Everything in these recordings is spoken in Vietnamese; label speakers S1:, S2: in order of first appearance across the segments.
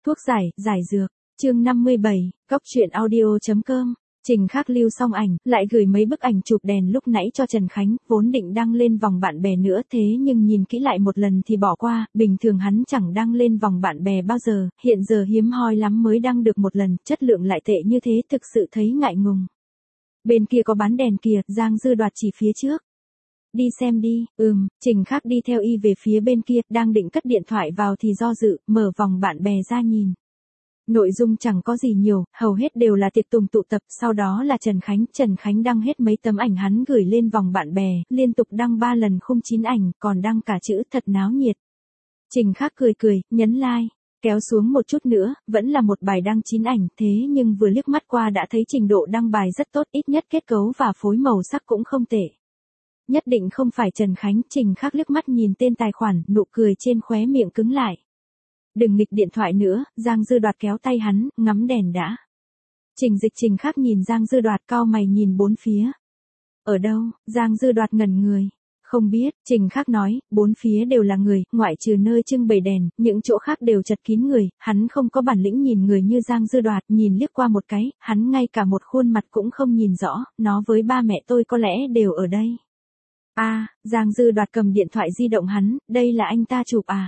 S1: Thuốc giải dược. Chương 57, Góc truyện audio.com. Trình Khắc lưu xong ảnh, lại gửi mấy bức ảnh chụp đèn lúc nãy cho Trần Khánh, vốn định đăng lên vòng bạn bè nữa thế nhưng nhìn kỹ lại một lần thì bỏ qua, bình thường hắn chẳng đăng lên vòng bạn bè bao giờ, hiện giờ hiếm hoi lắm mới đăng được một lần, chất lượng lại tệ như thế thực sự thấy ngại ngùng. Bên kia có bán đèn kìa, Giang Dư Đoạt chỉ phía trước. Đi xem đi. Trình Khắc đi theo y về phía bên kia, đang định cất điện thoại vào thì do dự, mở vòng bạn bè ra nhìn. Nội dung chẳng có gì nhiều, hầu hết đều là tiệc tùng tụ tập, sau đó là Trần Khánh đăng hết mấy tấm ảnh hắn gửi lên vòng bạn bè, liên tục đăng 3 lần khung 9 ảnh, còn đăng cả chữ thật náo nhiệt. Trình Khắc cười, nhấn like, kéo xuống một chút nữa, vẫn là một bài đăng 9 ảnh, thế nhưng vừa liếc mắt qua đã thấy trình độ đăng bài rất tốt, ít nhất kết cấu và phối màu sắc cũng không tệ. Nhất định không phải Trần Khánh, Trình Khắc liếc mắt nhìn tên tài khoản, nụ cười trên khóe miệng cứng lại. Đừng nghịch điện thoại nữa, Giang Dư Đoạt kéo tay hắn, ngắm đèn đã. Trình Khắc nhìn Giang Dư Đoạt cau mày nhìn bốn phía. Ở đâu? Giang Dư Đoạt ngẩn người. Không biết, Trình Khắc nói, bốn phía đều là người, ngoại trừ nơi trưng bày đèn, những chỗ khác đều chật kín người, hắn không có bản lĩnh nhìn người như Giang Dư Đoạt, nhìn liếc qua một cái, hắn ngay cả một khuôn mặt cũng không nhìn rõ, nó với ba mẹ tôi có lẽ đều ở đây. Giang Dư Đoạt cầm điện thoại di động hắn, đây là anh ta chụp à?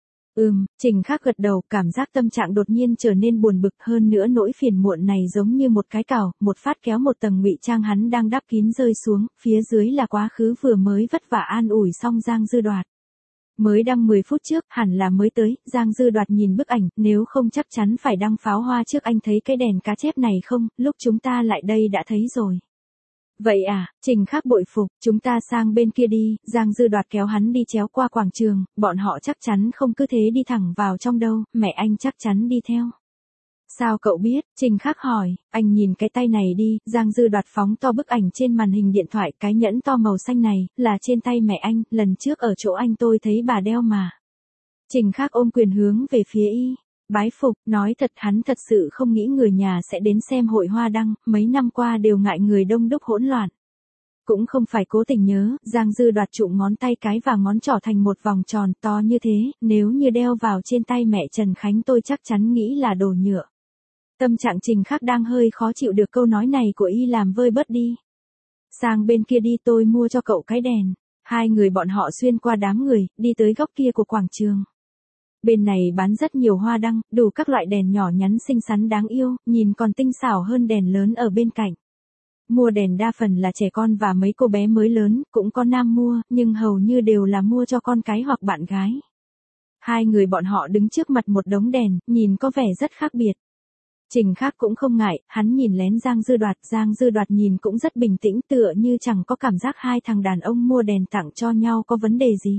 S1: Trình Khắc gật đầu, cảm giác tâm trạng đột nhiên trở nên buồn bực, hơn nữa nỗi phiền muộn này giống như một cái cào, một phát kéo một tầng ngụy trang hắn đang đắp kín rơi xuống, phía dưới là quá khứ vừa mới vất vả an ủi xong Giang Dư Đoạt. Mới đăng 10 phút trước, hẳn là mới tới, Giang Dư Đoạt nhìn bức ảnh, nếu không chắc chắn phải đăng pháo hoa trước, anh thấy cái đèn cá chép này không, lúc chúng ta lại đây đã thấy rồi. Vậy à, Trình Khắc bội phục, chúng ta sang bên kia đi, Giang Dư Đoạt kéo hắn đi chéo qua quảng trường, bọn họ chắc chắn không cứ thế đi thẳng vào trong đâu, mẹ anh chắc chắn đi theo. Sao cậu biết? Trình Khắc hỏi, anh nhìn cái tay này đi, Giang Dư Đoạt phóng to bức ảnh trên màn hình điện thoại, cái nhẫn to màu xanh này, là trên tay mẹ anh, lần trước ở chỗ anh tôi thấy bà đeo mà. Trình Khắc ôm quyền hướng về phía y. Bái phục, nói thật hắn thật sự không nghĩ người nhà sẽ đến xem hội hoa đăng, mấy năm qua đều ngại người đông đúc hỗn loạn. Cũng không phải cố tình nhớ, Giang Dư Đoạt trụm ngón tay cái và ngón trỏ thành một vòng tròn to như thế, nếu như đeo vào trên tay mẹ Trần Khánh tôi chắc chắn nghĩ là đồ nhựa. Tâm trạng Trình Khắc đang hơi khó chịu được câu nói này của y làm vơi bớt đi. Sang bên kia đi, tôi mua cho cậu cái đèn. Hai người bọn họ xuyên qua đám người, đi tới góc kia của quảng trường. Bên này bán rất nhiều hoa đăng, đủ các loại đèn nhỏ nhắn xinh xắn đáng yêu, nhìn còn tinh xảo hơn đèn lớn ở bên cạnh. Mua đèn đa phần là trẻ con và mấy cô bé mới lớn, cũng có nam mua, nhưng hầu như đều là mua cho con cái hoặc bạn gái. Hai người bọn họ đứng trước mặt một đống đèn, nhìn có vẻ rất khác biệt. Trình Khắc cũng không ngại, hắn nhìn lén Giang Dư Đoạt nhìn cũng rất bình tĩnh, tựa như chẳng có cảm giác hai thằng đàn ông mua đèn tặng cho nhau có vấn đề gì.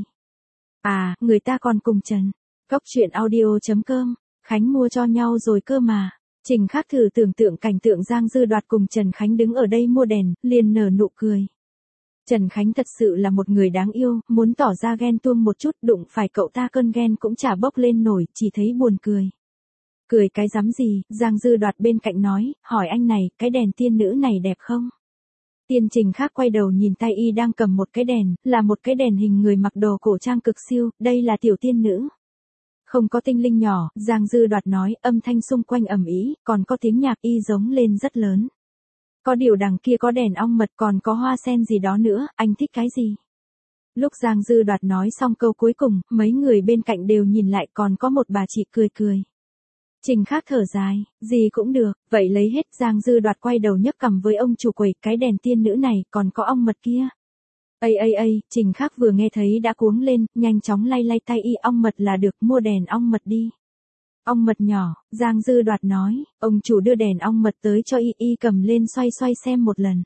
S1: Người ta còn cùng Trần. Góc truyện audio.com, Khánh mua cho nhau rồi cơ mà. Trình Khắc thử tưởng tượng cảnh tượng Giang Dư Đoạt cùng Trần Khánh đứng ở đây mua đèn, liền nở nụ cười. Trần Khánh thật sự là một người đáng yêu, muốn tỏ ra ghen tuông một chút, đụng phải cậu ta cơn ghen cũng chả bốc lên nổi, chỉ thấy buồn cười. Cười cái rắm gì, Giang Dư Đoạt bên cạnh nói, hỏi anh này, cái đèn tiên nữ này đẹp không? Trình Khắc quay đầu nhìn tay y đang cầm một cái đèn, là một cái đèn hình người mặc đồ cổ trang cực siêu, đây là tiểu tiên nữ. Không có tinh linh nhỏ, Giang Dư Đoạt nói, âm thanh xung quanh ầm ĩ, còn có tiếng nhạc y giống lên rất lớn. Có điều đằng kia có đèn ong mật, còn có hoa sen gì đó nữa, anh thích cái gì? Lúc Giang Dư Đoạt nói xong câu cuối cùng, mấy người bên cạnh đều nhìn lại, còn có một bà chị cười. Trình Khắc thở dài, gì cũng được, vậy lấy hết. Giang Dư Đoạt quay đầu nhấc cằm với ông chủ quầy, cái đèn tiên nữ này, còn có ong mật kia. Trình Khắc vừa nghe thấy đã cuống lên, nhanh chóng lay tay y, ong mật là được, mua đèn ong mật đi. Ong mật nhỏ, Giang Dư Đoạt nói, ông chủ đưa đèn ong mật tới cho y cầm lên xoay xem một lần.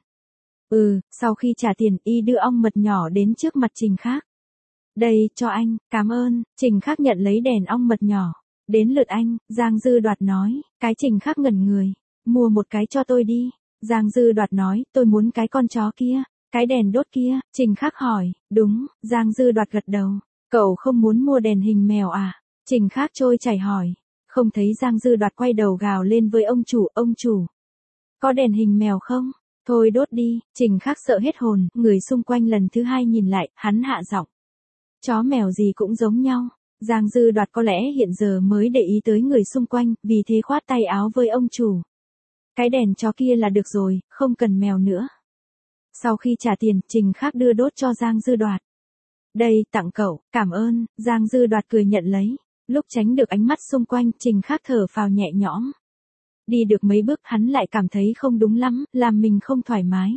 S1: Sau khi trả tiền, y đưa ong mật nhỏ đến trước mặt Trình Khắc. Đây, cho anh, cảm ơn. Trình Khắc nhận lấy đèn ong mật nhỏ. Đến lượt anh, Giang Dư Đoạt nói, cái Trình Khắc ngẩn người, mua một cái cho tôi đi. Giang Dư Đoạt nói, tôi muốn cái con chó kia. Cái đèn đốt kia, Trình Khắc hỏi, đúng, Giang Dư Đoạt gật đầu, cậu không muốn mua đèn hình mèo à? Trình Khắc trôi chảy hỏi, không thấy. Giang Dư Đoạt quay đầu gào lên với ông chủ. Có đèn hình mèo không? Thôi đốt đi. Trình Khắc sợ hết hồn, người xung quanh lần thứ hai nhìn lại, hắn hạ giọng. Chó mèo gì cũng giống nhau. Giang Dư Đoạt có lẽ hiện giờ mới để ý tới người xung quanh, vì thế khoát tay áo với ông chủ. Cái đèn chó kia là được rồi, không cần mèo nữa. Sau khi trả tiền, Trình Khắc đưa đốt cho Giang Dư Đoạt. Đây, tặng cậu, cảm ơn, Giang Dư Đoạt cười nhận lấy. Lúc tránh được ánh mắt xung quanh, Trình Khắc thở phào nhẹ nhõm. Đi được mấy bước hắn lại cảm thấy không đúng lắm, làm mình không thoải mái.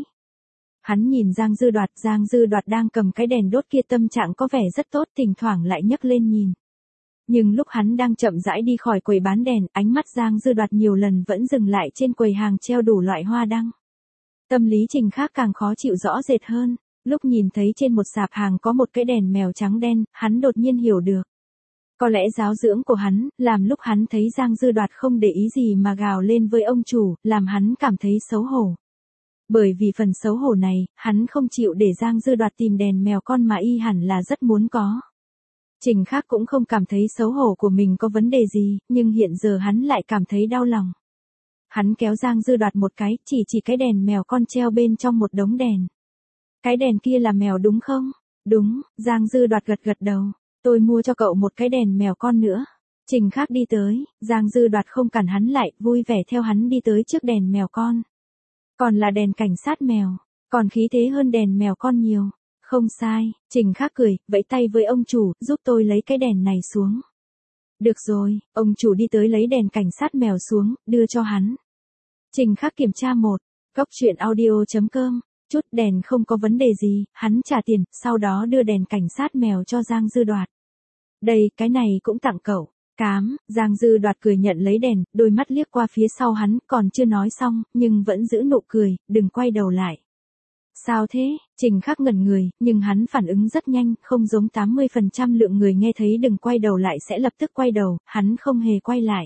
S1: Hắn nhìn Giang Dư Đoạt đang cầm cái đèn đốt kia tâm trạng có vẻ rất tốt, thỉnh thoảng lại nhấc lên nhìn. Nhưng lúc hắn đang chậm rãi đi khỏi quầy bán đèn, ánh mắt Giang Dư Đoạt nhiều lần vẫn dừng lại trên quầy hàng treo đủ loại hoa đăng. Tâm lý Trình Khắc càng khó chịu rõ rệt hơn, lúc nhìn thấy trên một sạp hàng có một cái đèn mèo trắng đen, hắn đột nhiên hiểu được. Có lẽ giáo dưỡng của hắn, làm lúc hắn thấy Giang Dư Đoạt không để ý gì mà gào lên với ông chủ, làm hắn cảm thấy xấu hổ. Bởi vì phần xấu hổ này, hắn không chịu để Giang Dư Đoạt tìm đèn mèo con mà y hẳn là rất muốn có. Trình Khắc cũng không cảm thấy xấu hổ của mình có vấn đề gì, nhưng hiện giờ hắn lại cảm thấy đau lòng. Hắn kéo Giang Dư Đoạt một cái, chỉ cái đèn mèo con treo bên trong một đống đèn. Cái đèn kia là mèo đúng không? Đúng, Giang Dư Đoạt gật đầu. Tôi mua cho cậu một cái đèn mèo con nữa. Trình Khắc đi tới, Giang Dư Đoạt không cản hắn lại, vui vẻ theo hắn đi tới trước đèn mèo con. Còn là đèn cảnh sát mèo, còn khí thế hơn đèn mèo con nhiều. Không sai, Trình Khắc cười, vẫy tay với ông chủ, giúp tôi lấy cái đèn này xuống. Được rồi, ông chủ đi tới lấy đèn cảnh sát mèo xuống, đưa cho hắn. Trình Khắc kiểm tra một, góc truyện audio.com, chút đèn không có vấn đề gì, hắn trả tiền, sau đó đưa đèn cảnh sát mèo cho Giang Dư Đoạt. Đây, cái này cũng tặng cậu. Cám, Giang Dư Đoạt cười nhận lấy đèn, đôi mắt liếc qua phía sau hắn, còn chưa nói xong, nhưng vẫn giữ nụ cười, đừng quay đầu lại. Sao thế? Trình Khắc ngẩn người, nhưng hắn phản ứng rất nhanh, không giống 80% lượng người nghe thấy đừng quay đầu lại sẽ lập tức quay đầu, hắn không hề quay lại.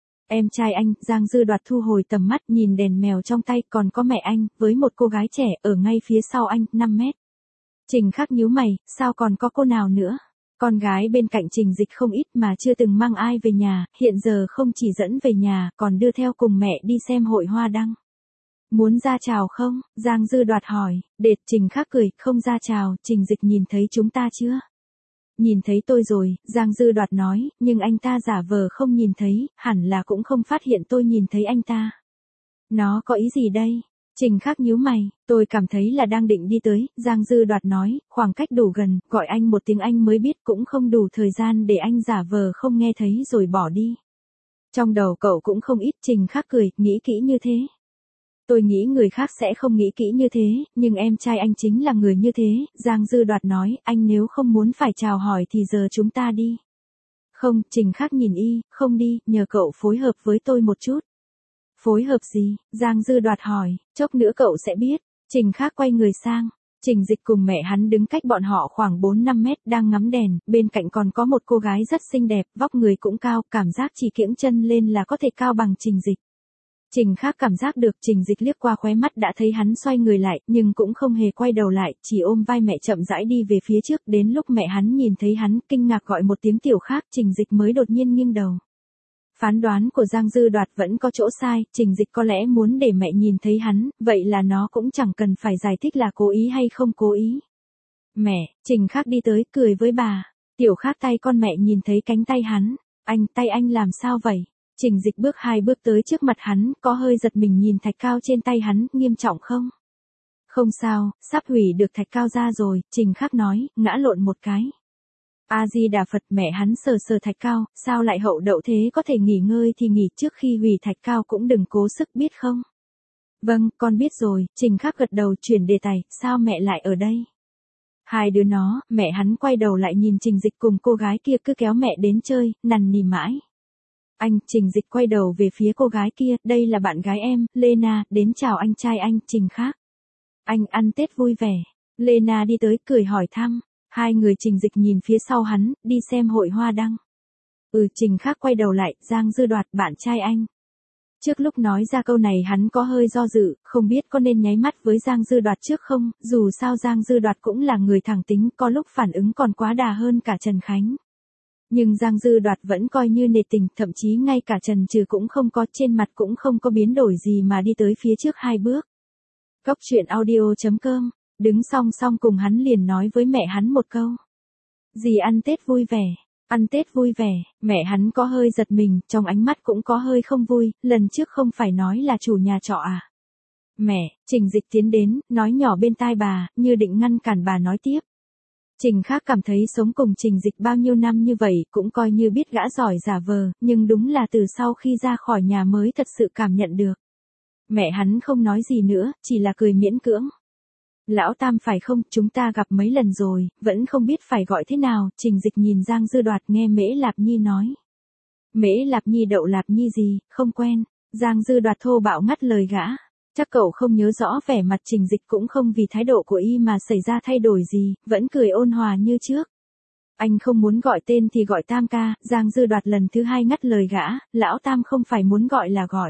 S1: Em trai anh, Giang Dư Đoạt thu hồi tầm mắt nhìn đèn mèo trong tay, còn có mẹ anh, với một cô gái trẻ, ở ngay phía sau anh, 5 mét. Trình Khắc nhíu mày, sao còn có cô nào nữa? Con gái bên cạnh Trình Dịch không ít mà chưa từng mang ai về nhà, hiện giờ không chỉ dẫn về nhà, còn đưa theo cùng mẹ đi xem hội hoa đăng. Muốn ra chào không? Giang Dư Đoạt hỏi. Đệt, Trình Khắc cười, không ra chào, Trình Dịch nhìn thấy chúng ta chưa? Nhìn thấy tôi rồi, Giang Dư Đoạt nói, nhưng anh ta giả vờ không nhìn thấy, hẳn là cũng không phát hiện tôi nhìn thấy anh ta. Nó có ý gì đây? Trình Khắc nhíu mày, tôi cảm thấy là đang định đi tới, Giang Dư Đoạt nói, khoảng cách đủ gần, gọi anh một tiếng anh mới biết cũng không đủ thời gian để anh giả vờ không nghe thấy rồi bỏ đi. Trong đầu cậu cũng không ít, Trình Khắc cười, nghĩ kỹ như thế. Tôi nghĩ người khác sẽ không nghĩ kỹ như thế, nhưng em trai anh chính là người như thế, Giang Dư Đoạt nói, anh nếu không muốn phải chào hỏi thì giờ chúng ta đi. Không, Trình Khắc nhìn y, không đi, nhờ cậu phối hợp với tôi một chút. Phối hợp gì? Giang Dư Đoạt hỏi, chốc nữa cậu sẽ biết. Trình Khắc quay người sang. Trình Dịch cùng mẹ hắn đứng cách bọn họ khoảng 4-5 mét đang ngắm đèn, bên cạnh còn có một cô gái rất xinh đẹp, vóc người cũng cao, cảm giác chỉ kiễng chân lên là có thể cao bằng Trình Dịch. Trình Khắc cảm giác được Trình Dịch liếc qua khóe mắt đã thấy hắn xoay người lại, nhưng cũng không hề quay đầu lại, chỉ ôm vai mẹ chậm rãi đi về phía trước, đến lúc mẹ hắn nhìn thấy hắn, kinh ngạc gọi một tiếng tiểu Khắc, Trình Dịch mới đột nhiên nghiêng đầu. Phán đoán của Giang Dư Đoạt vẫn có chỗ sai, Trình Dịch có lẽ muốn để mẹ nhìn thấy hắn, vậy là nó cũng chẳng cần phải giải thích là cố ý hay không cố ý. Mẹ, Trình Khắc đi tới, cười với bà. Tiểu Khắc tay con mẹ nhìn thấy cánh tay hắn. Tay anh làm sao vậy? Trình Dịch bước 2 bước tới trước mặt hắn, có hơi giật mình nhìn thạch cao trên tay hắn, nghiêm trọng không? Không sao, sắp hủy được thạch cao ra rồi, Trình Khắc nói, ngã lộn một cái. A-di-đà Phật, mẹ hắn sờ sờ thạch cao, sao lại hậu đậu thế, có thể nghỉ ngơi thì nghỉ, trước khi hủy thạch cao cũng đừng cố sức biết không? Vâng, con biết rồi, Trình Khắc gật đầu chuyển đề tài, sao mẹ lại ở đây? Hai đứa nó, mẹ hắn quay đầu lại nhìn Trình Dịch cùng cô gái kia cứ kéo mẹ đến chơi, nằn nỉ mãi. Trình Dịch quay đầu về phía cô gái kia, đây là bạn gái em, Lena, đến chào anh trai anh, Trình Khắc. Anh ăn Tết vui vẻ. Lena đi tới cười hỏi thăm. Hai người Trình Dịch nhìn phía sau hắn, đi xem hội hoa đăng. Trình Khắc quay đầu lại, Giang Dư Đoạt, bạn trai anh. Trước lúc nói ra câu này hắn có hơi do dự, không biết có nên nháy mắt với Giang Dư Đoạt trước không, dù sao Giang Dư Đoạt cũng là người thẳng tính, có lúc phản ứng còn quá đà hơn cả Trần Khánh. Nhưng Giang Dư Đoạt vẫn coi như nể tình, thậm chí ngay cả Trần Trừ cũng không có, trên mặt cũng không có biến đổi gì mà đi tới phía trước 2 bước. Góc truyện audio.com, đứng song song cùng hắn liền nói với mẹ hắn một câu. Dì ăn Tết vui vẻ. Ăn Tết vui vẻ, mẹ hắn có hơi giật mình, trong ánh mắt cũng có hơi không vui, lần trước không phải nói là chủ nhà trọ à. Mẹ, Trình Dịch tiến đến, nói nhỏ bên tai bà, như định ngăn cản bà nói tiếp. Trình Khác cảm thấy sống cùng Trình Dịch bao nhiêu năm như vậy cũng coi như biết gã giỏi giả vờ, nhưng đúng là từ sau khi ra khỏi nhà mới thật sự cảm nhận được. Mẹ hắn không nói gì nữa, chỉ là cười miễn cưỡng. Lão Tam phải không, chúng ta gặp mấy lần rồi, vẫn không biết phải gọi thế nào, Trình Dịch nhìn Giang Dư Đoạt nghe Mễ Lạp Nhi nói. Mễ Lạp Nhi đậu Lạp Nhi gì, không quen, Giang Dư Đoạt thô bạo ngắt lời gã. Chắc cậu không nhớ rõ vẻ mặt Trình Dịch cũng không vì thái độ của y mà xảy ra thay đổi gì, vẫn cười ôn hòa như trước. Anh không muốn gọi tên thì gọi Tam ca, Giang Dư Đoạt lần thứ hai ngắt lời gã, lão Tam không phải muốn gọi là gọi.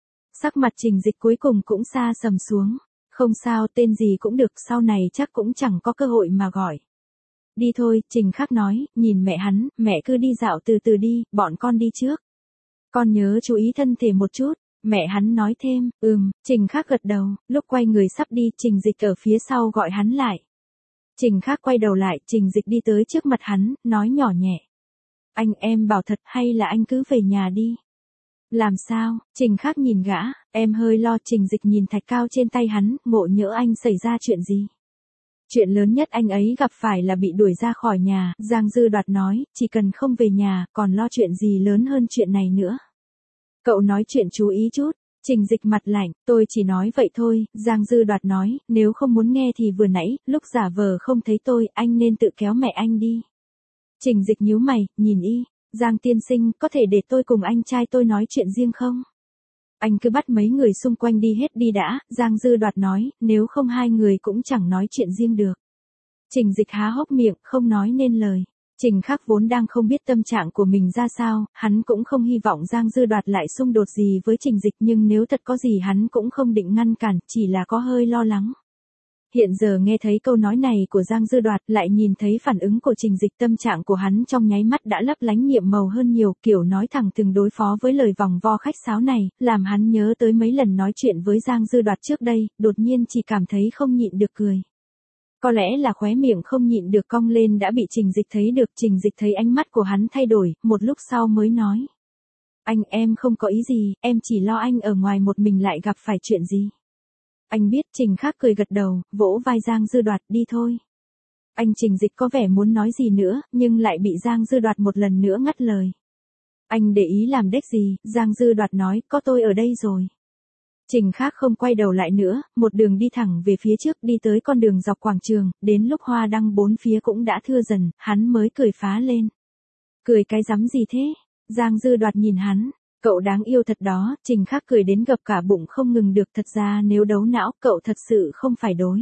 S1: Sắc mặt Trình Dịch cuối cùng cũng xa sầm xuống. Không sao, tên gì cũng được, sau này chắc cũng chẳng có cơ hội mà gọi. Đi thôi, Trình Khác nói, nhìn mẹ hắn, mẹ cứ đi dạo từ từ đi, bọn con đi trước. Con nhớ chú ý thân thể một chút, mẹ hắn nói thêm, Trình Khác gật đầu, lúc quay người sắp đi, Trình Dịch ở phía sau gọi hắn lại. Trình Khác quay đầu lại, Trình Dịch đi tới trước mặt hắn, nói nhỏ nhẹ. Anh em bảo thật hay là anh cứ về nhà đi. Làm sao, Trình Khác nhìn gã, em hơi lo. Trình Dịch nhìn thạch cao trên tay hắn, ngộ nhỡ anh xảy ra chuyện gì. Chuyện lớn nhất anh ấy gặp phải là bị đuổi ra khỏi nhà, Giang Dư Đoạt nói, chỉ cần không về nhà, còn lo chuyện gì lớn hơn chuyện này nữa. Cậu nói chuyện chú ý chút, Trình Dịch mặt lạnh, tôi chỉ nói vậy thôi, Giang Dư Đoạt nói, nếu không muốn nghe thì vừa nãy, lúc giả vờ không thấy tôi, anh nên tự kéo mẹ anh đi. Trình Dịch nhíu mày, nhìn y. Giang tiên sinh, có thể để tôi cùng anh trai tôi nói chuyện riêng không? Anh cứ bắt mấy người xung quanh đi hết đi đã, Giang Dư Đoạt nói, nếu không hai người cũng chẳng nói chuyện riêng được. Trình Dịch há hốc miệng, không nói nên lời. Trình Khác vốn đang không biết tâm trạng của mình ra sao, hắn cũng không hy vọng Giang Dư Đoạt lại xung đột gì với Trình Dịch, nhưng nếu thật có gì hắn cũng không định ngăn cản, chỉ là có hơi lo lắng. Hiện giờ nghe thấy câu nói này của Giang Dư Đoạt, lại nhìn thấy phản ứng của Trình Dịch, tâm trạng của hắn trong nháy mắt đã lấp lánh nhiệm màu hơn nhiều, kiểu nói thẳng từng đối phó với lời vòng vo khách sáo này, làm hắn nhớ tới mấy lần nói chuyện với Giang Dư Đoạt trước đây, đột nhiên chỉ cảm thấy không nhịn được cười. Có lẽ là khóe miệng không nhịn được cong lên đã bị Trình Dịch thấy được, Trình Dịch thấy ánh mắt của hắn thay đổi, một lúc sau mới nói. Anh em không có ý gì, em chỉ lo anh ở ngoài một mình lại gặp phải chuyện gì. Anh biết. Trình Khác cười gật đầu, vỗ vai Giang Dư Đoạt, đi thôi. Anh Trình Dịch có vẻ muốn nói gì nữa, nhưng lại bị Giang Dư Đoạt một lần nữa ngắt lời. Anh để ý làm đếch gì, Giang Dư Đoạt nói, có tôi ở đây rồi. Trình Khác không quay đầu lại nữa, một đường đi thẳng về phía trước, đi tới con đường dọc quảng trường, đến lúc hoa đăng bốn phía cũng đã thưa dần, hắn mới cười phá lên. Cười cái rắm gì thế? Giang Dư Đoạt nhìn hắn. Cậu đáng yêu thật đó, Trình Khác cười đến gập cả bụng không ngừng được, thật ra nếu đấu não, cậu thật sự không phải đối.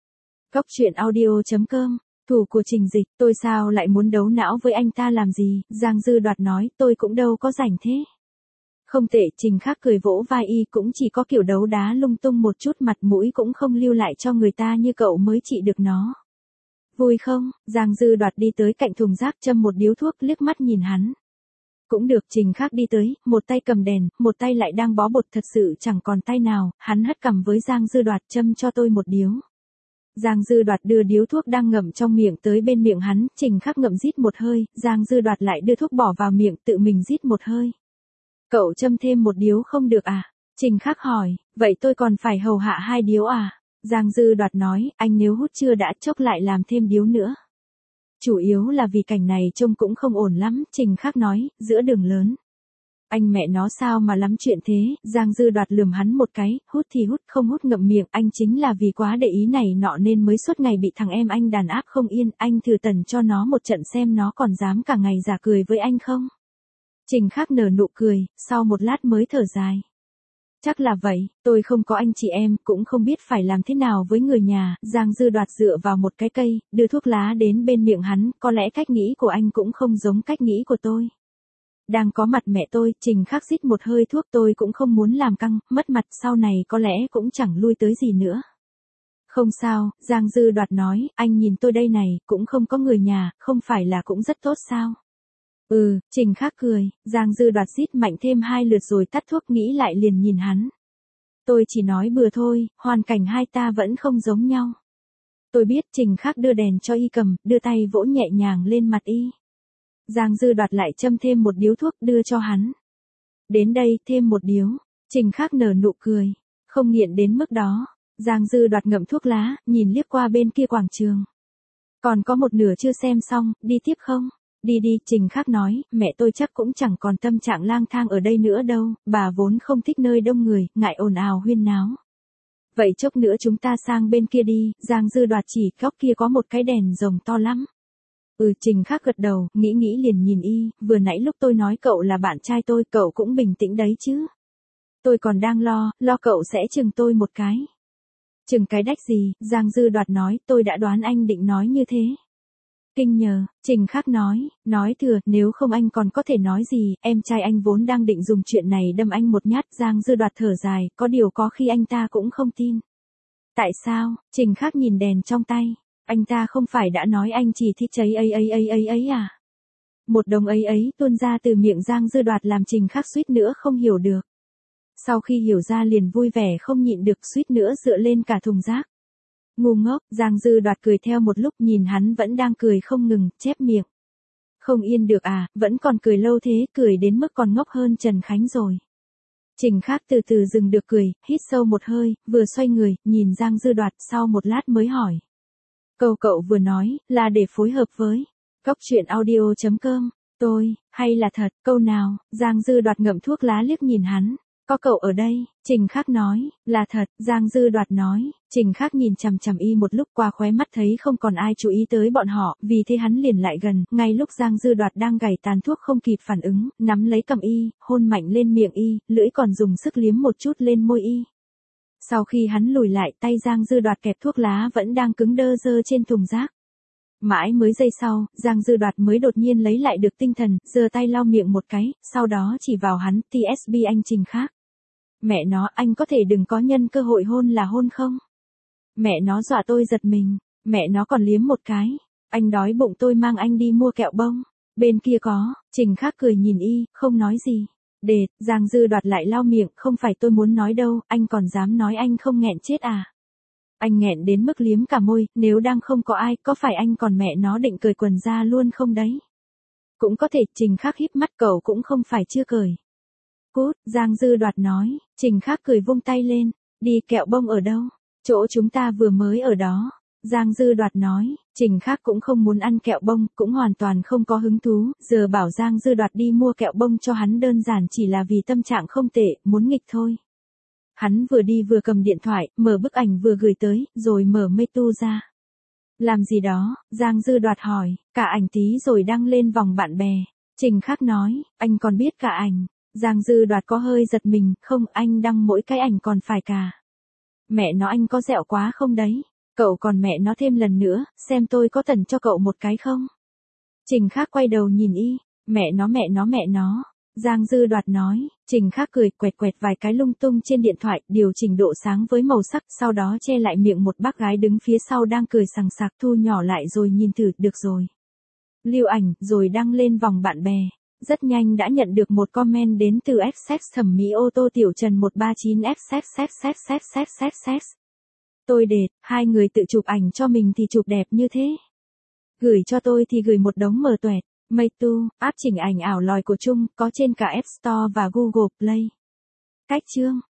S1: Góc truyện audio.com, thủ của Trình Dịch, tôi sao lại muốn đấu não với anh ta làm gì, Giang Dư Đoạt nói, tôi cũng đâu có rảnh thế. Không tệ, Trình Khác cười vỗ vai y, cũng chỉ có kiểu đấu đá lung tung một chút, mặt mũi cũng không lưu lại cho người ta như cậu mới trị được nó. Vui không? Giang Dư Đoạt đi tới cạnh thùng rác châm một điếu thuốc, liếc mắt nhìn hắn. Cũng được. Trình Khác đi tới, một tay cầm đèn, một tay lại đang bó bột, thật sự chẳng còn tay nào, hắn hất cằm với Giang Dư Đoạt, châm cho tôi một điếu. Giang Dư Đoạt đưa điếu thuốc đang ngậm trong miệng tới bên miệng hắn, Trình Khác ngậm rít một hơi, Giang Dư Đoạt lại đưa thuốc bỏ vào miệng, tự mình rít một hơi. Cậu châm thêm một điếu không được à? Trình Khác hỏi, vậy tôi còn phải hầu hạ hai điếu à? Giang Dư Đoạt nói, anh nếu hút chưa đã, chốc lại làm thêm điếu nữa. Chủ yếu là vì cảnh này trông cũng không ổn lắm, Trình Khác nói, giữa đường lớn. Anh mẹ nó sao mà lắm chuyện thế, Giang Dư Đoạt lườm hắn một cái, hút thì hút, không hút ngậm miệng, anh chính là vì quá để ý này nọ nên mới suốt ngày bị thằng em anh đàn áp không yên, anh thử tần cho nó một trận xem nó còn dám cả ngày giả cười với anh không. Trình Khác nở nụ cười, sau một lát mới thở dài. Chắc là vậy, tôi không có anh chị em, cũng không biết phải làm thế nào với người nhà, Giang Dư Đoạt dựa vào một cái cây, đưa thuốc lá đến bên miệng hắn, có lẽ cách nghĩ của anh cũng không giống cách nghĩ của tôi. Đang có mặt mẹ tôi, Trình Khác rít một hơi thuốc, tôi cũng không muốn làm căng, mất mặt, sau này có lẽ cũng chẳng lui tới gì nữa. Không sao, Giang Dư Đoạt nói, anh nhìn tôi đây này, cũng không có người nhà, không phải là cũng rất tốt sao? Trình Khác cười, Giang Dư Đoạt rít mạnh thêm hai lượt rồi tắt thuốc, nghĩ lại liền nhìn hắn. Tôi chỉ nói bừa thôi, hoàn cảnh hai ta vẫn không giống nhau. Tôi biết. Trình Khác đưa đèn cho y cầm, đưa tay vỗ nhẹ nhàng lên mặt y. Giang Dư Đoạt lại châm thêm một điếu thuốc đưa cho hắn. Đến đây, thêm một điếu. Trình Khắc nở nụ cười. Không nghiện đến mức đó. Giang Dư Đoạt ngậm thuốc lá, nhìn liếc qua bên kia quảng trường. Còn có một nửa chưa xem xong, đi tiếp không? Đi đi, Trình Khắc nói, mẹ tôi chắc cũng chẳng còn tâm trạng lang thang ở đây nữa đâu, bà vốn không thích nơi đông người, ngại ồn ào huyên náo. Vậy chốc nữa chúng ta sang bên kia đi, Giang Dư Đoạt chỉ, góc kia có một cái đèn rồng to lắm. Trình Khắc gật đầu, nghĩ liền nhìn y, vừa nãy lúc tôi nói cậu là bạn trai tôi, cậu cũng bình tĩnh đấy chứ. Tôi còn đang lo cậu sẽ chừng tôi một cái. Chừng cái đách gì, Giang Dư Đoạt nói, tôi đã đoán anh định nói như thế. Kinh nhờ, Trình Khắc nói thừa, nếu không anh còn có thể nói gì, em trai anh vốn đang định dùng chuyện này đâm anh một nhát. Giang Dư Đoạt thở dài, có điều có khi anh ta cũng không tin. Tại sao? Trình Khắc nhìn đèn trong tay, anh ta không phải đã nói anh chỉ thích cháy ấy à? Một đồng ấy tuôn ra từ miệng Giang Dư Đoạt làm Trình Khắc suýt nữa không hiểu được. Sau khi hiểu ra liền vui vẻ không nhịn được, suýt nữa dựa lên cả thùng rác. Ngu ngốc, Giang Dư Đoạt cười theo một lúc, nhìn hắn vẫn đang cười không ngừng, chép miệng. Không yên được à, vẫn còn cười lâu thế, cười đến mức còn ngốc hơn Trần Khánh rồi. Trình Khắc từ từ dừng được cười, hít sâu một hơi, vừa xoay người, nhìn Giang Dư Đoạt, sau một lát mới hỏi. Câu cậu vừa nói, là để phối hợp với Góc Chuyện Audio.com, tôi, hay là thật, câu nào? Giang Dư Đoạt ngậm thuốc lá liếc nhìn hắn. Có cậu ở đây, Trình Khắc nói, là thật, Giang Dư Đoạt nói. Trình Khắc nhìn chằm chằm y một lúc, qua khóe mắt thấy không còn ai chú ý tới bọn họ, vì thế hắn liền lại gần, ngay lúc Giang Dư Đoạt đang gảy tàn thuốc không kịp phản ứng, nắm lấy cầm y, hôn mạnh lên miệng y, lưỡi còn dùng sức liếm một chút lên môi y. Sau khi hắn lùi lại, tay Giang Dư Đoạt kẹp thuốc lá vẫn đang cứng đơ dơ trên thùng rác. Mãi mới giây sau, Giang Dư Đoạt mới đột nhiên lấy lại được tinh thần, giơ tay lau miệng một cái, sau đó chỉ vào hắn, TSB anh Trình Khắc. Mẹ nó, anh có thể đừng có nhân cơ hội hôn là hôn không? Mẹ nó dọa tôi giật mình, mẹ nó còn liếm một cái. Anh đói bụng, tôi mang anh đi mua kẹo bông. Bên kia có, Trình Khắc cười nhìn y, không nói gì. Đệt, Giang Dư Đoạt lại lau miệng, không phải tôi muốn nói đâu, anh còn dám nói anh không nghẹn chết à? Anh nghẹn đến mức liếm cả môi, nếu đang không có ai, có phải anh còn mẹ nó định cởi quần ra luôn không đấy? Cũng có thể, Trình Khắc híp mắt, cậu cũng không phải chưa cởi. Cút, Giang Dư Đoạt nói. Trình Khắc cười vung tay lên, đi, kẹo bông ở đâu? Chỗ chúng ta vừa mới ở đó. Giang Dư Đoạt nói. Trình Khắc cũng không muốn ăn kẹo bông, cũng hoàn toàn không có hứng thú, giờ bảo Giang Dư Đoạt đi mua kẹo bông cho hắn đơn giản chỉ là vì tâm trạng không tệ, muốn nghịch thôi. Hắn vừa đi vừa cầm điện thoại, mở bức ảnh vừa gửi tới, rồi mở Meitu ra. Làm gì đó? Giang Dư Đoạt hỏi, cả ảnh tí rồi đăng lên vòng bạn bè. Trình Khắc nói, anh còn biết cả ảnh. Giang Dư Đoạt có hơi giật mình, không, anh đăng mỗi cái ảnh còn phải cả. Mẹ nó, anh có dẹo quá không đấy? Cậu còn mẹ nó thêm lần nữa, xem tôi có tẩn cho cậu một cái không? Trình Khắc quay đầu nhìn y, mẹ nó. Giang Dư Đoạt nói. Trình Khắc cười, quẹt vài cái lung tung trên điện thoại, điều chỉnh độ sáng với màu sắc, sau đó che lại miệng một bác gái đứng phía sau đang cười sằng sặc, thu nhỏ lại rồi nhìn thử, được rồi. Lưu ảnh, rồi đăng lên vòng bạn bè. Rất nhanh đã nhận được một comment đến từ Xx thẩm mỹ ô tô Tiểu Trần 139 Xx. Tôi đệt, hai người tự chụp ảnh cho mình thì chụp đẹp như thế. Gửi cho tôi thì gửi một đống mờ tuẹt. Meitu, app chỉnh ảnh ảo lòi của Trung, có trên cả App Store và Google Play. Cách chương